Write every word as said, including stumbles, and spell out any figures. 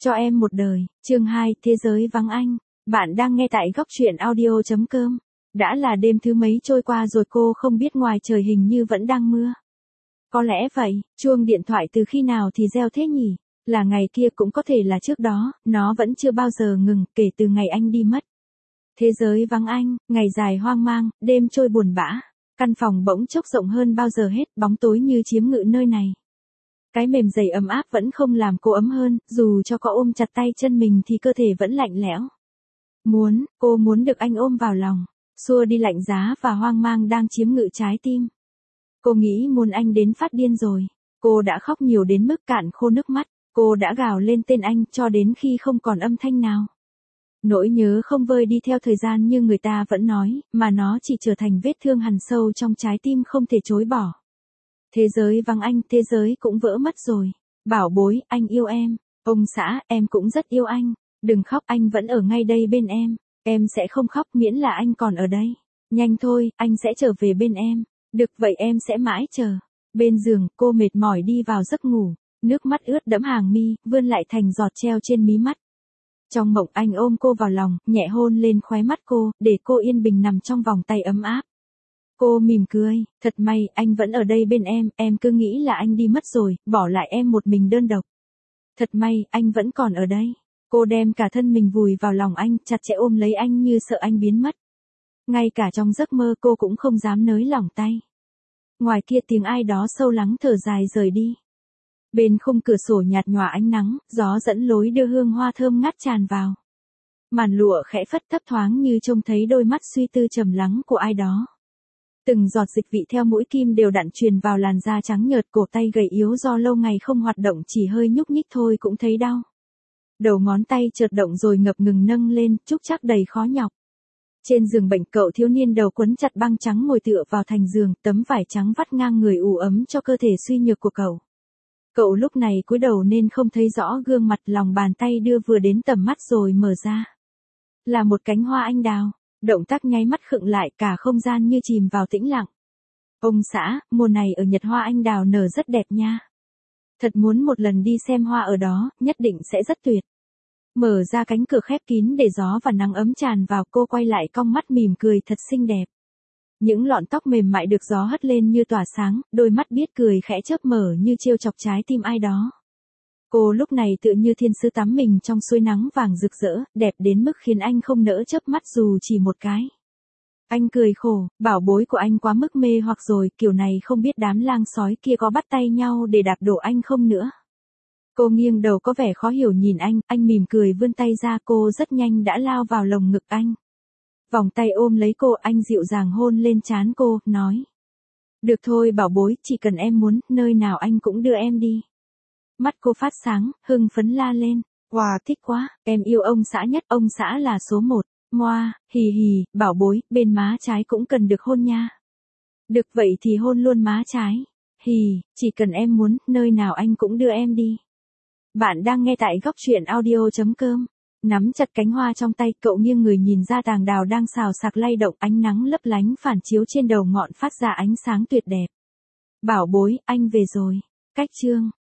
Cho em một đời, chương hai, thế giới vắng anh. Bạn đang nghe tại góc truyện audio chấm com. Đã là đêm thứ mấy trôi qua rồi cô không biết ngoài trời hình như vẫn đang mưa. Có lẽ vậy, chuông điện thoại từ khi nào thì reo thế nhỉ? Là ngày kia cũng có thể là trước đó, nó vẫn chưa bao giờ ngừng kể từ ngày anh đi mất. Thế giới vắng anh, ngày dài hoang mang, đêm trôi buồn bã. Căn phòng bỗng chốc rộng hơn bao giờ hết, bóng tối như chiếm ngự nơi này. Cái mềm dày ấm áp vẫn không làm cô ấm hơn, dù cho có ôm chặt tay chân mình thì cơ thể vẫn lạnh lẽo. Muốn, cô muốn được anh ôm vào lòng, xua đi lạnh giá và hoang mang đang chiếm ngự trái tim. Cô nghĩ muốn anh đến phát điên rồi. Cô đã khóc nhiều đến mức cạn khô nước mắt, cô đã gào lên tên anh cho đến khi không còn âm thanh nào. Nỗi nhớ không vơi đi theo thời gian như người ta vẫn nói, mà nó chỉ trở thành vết thương hằn sâu trong trái tim không thể chối bỏ. Thế giới vắng anh, thế giới cũng vỡ mất rồi. Bảo bối, anh yêu em. Ông xã, em cũng rất yêu anh. Đừng khóc, anh vẫn ở ngay đây bên em. Em sẽ không khóc miễn là anh còn ở đây. Nhanh thôi, anh sẽ trở về bên em. Được vậy em sẽ mãi chờ. Bên giường, cô mệt mỏi đi vào giấc ngủ. Nước mắt ướt đẫm hàng mi, vươn lại thành giọt treo trên mí mắt. Trong mộng anh ôm cô vào lòng, nhẹ hôn lên khóe mắt cô, để cô yên bình nằm trong vòng tay ấm áp. Cô mỉm cười, thật may, anh vẫn ở đây bên em, em cứ nghĩ là anh đi mất rồi, bỏ lại em một mình đơn độc. Thật may, anh vẫn còn ở đây. Cô đem cả thân mình vùi vào lòng anh, chặt chẽ ôm lấy anh như sợ anh biến mất. Ngay cả trong giấc mơ cô cũng không dám nới lỏng tay. Ngoài kia tiếng ai đó sâu lắng thở dài rời đi. Bên khung cửa sổ nhạt nhòa ánh nắng, gió dẫn lối đưa hương hoa thơm ngát tràn vào. Màn lụa khẽ phất thấp thoáng như trông thấy đôi mắt suy tư trầm lắng của ai đó. Từng giọt dịch vị theo mũi kim đều đặn truyền vào làn da trắng nhợt, cổ tay gầy yếu do lâu ngày không hoạt động chỉ hơi nhúc nhích thôi cũng thấy đau. Đầu ngón tay chợt động rồi ngập ngừng nâng lên, trúc chắc đầy khó nhọc. Trên giường bệnh cậu thiếu niên đầu quấn chặt băng trắng ngồi tựa vào thành giường, tấm vải trắng vắt ngang người ủ ấm cho cơ thể suy nhược của cậu. Cậu lúc này cúi đầu nên không thấy rõ gương mặt, lòng bàn tay đưa vừa đến tầm mắt rồi mở ra. Là một cánh hoa anh đào. Động tác nháy mắt khựng lại, cả không gian như chìm vào tĩnh lặng. Ông xã, mùa này ở Nhật hoa anh đào nở rất đẹp nha. Thật muốn một lần đi xem hoa ở đó, nhất định sẽ rất tuyệt. Mở ra cánh cửa khép kín để gió và nắng ấm tràn vào, cô quay lại cong mắt mỉm cười thật xinh đẹp. Những lọn tóc mềm mại được gió hất lên như tỏa sáng, đôi mắt biết cười khẽ chớp mở như trêu chọc trái tim ai đó. Cô lúc này tựa như thiên sứ tắm mình trong suối nắng vàng rực rỡ, đẹp đến mức khiến anh không nỡ chớp mắt dù chỉ một cái. Anh cười khổ, bảo bối của anh quá mức mê hoặc rồi, kiểu này không biết đám lang sói kia có bắt tay nhau để đạp đổ anh không nữa. Cô nghiêng đầu có vẻ khó hiểu nhìn anh, anh mỉm cười vươn tay ra, cô rất nhanh đã lao vào lồng ngực anh. Vòng tay ôm lấy cô, anh dịu dàng hôn lên trán cô, nói. Được thôi bảo bối, chỉ cần em muốn, nơi nào anh cũng đưa em đi. Mắt cô phát sáng, hưng phấn la lên. Wow, thích quá, em yêu ông xã nhất, ông xã là số một. Moa, hì hì, bảo bối, bên má trái cũng cần được hôn nha. Được vậy thì hôn luôn má trái. Hì, chỉ cần em muốn, nơi nào anh cũng đưa em đi. Bạn đang nghe tại góc truyện audio chấm com. Nắm chặt cánh hoa trong tay, cậu nghiêng người nhìn ra tàng đào đang xào xạc lay động, ánh nắng lấp lánh phản chiếu trên đầu ngọn phát ra ánh sáng tuyệt đẹp. Bảo bối, anh về rồi. Cách chương.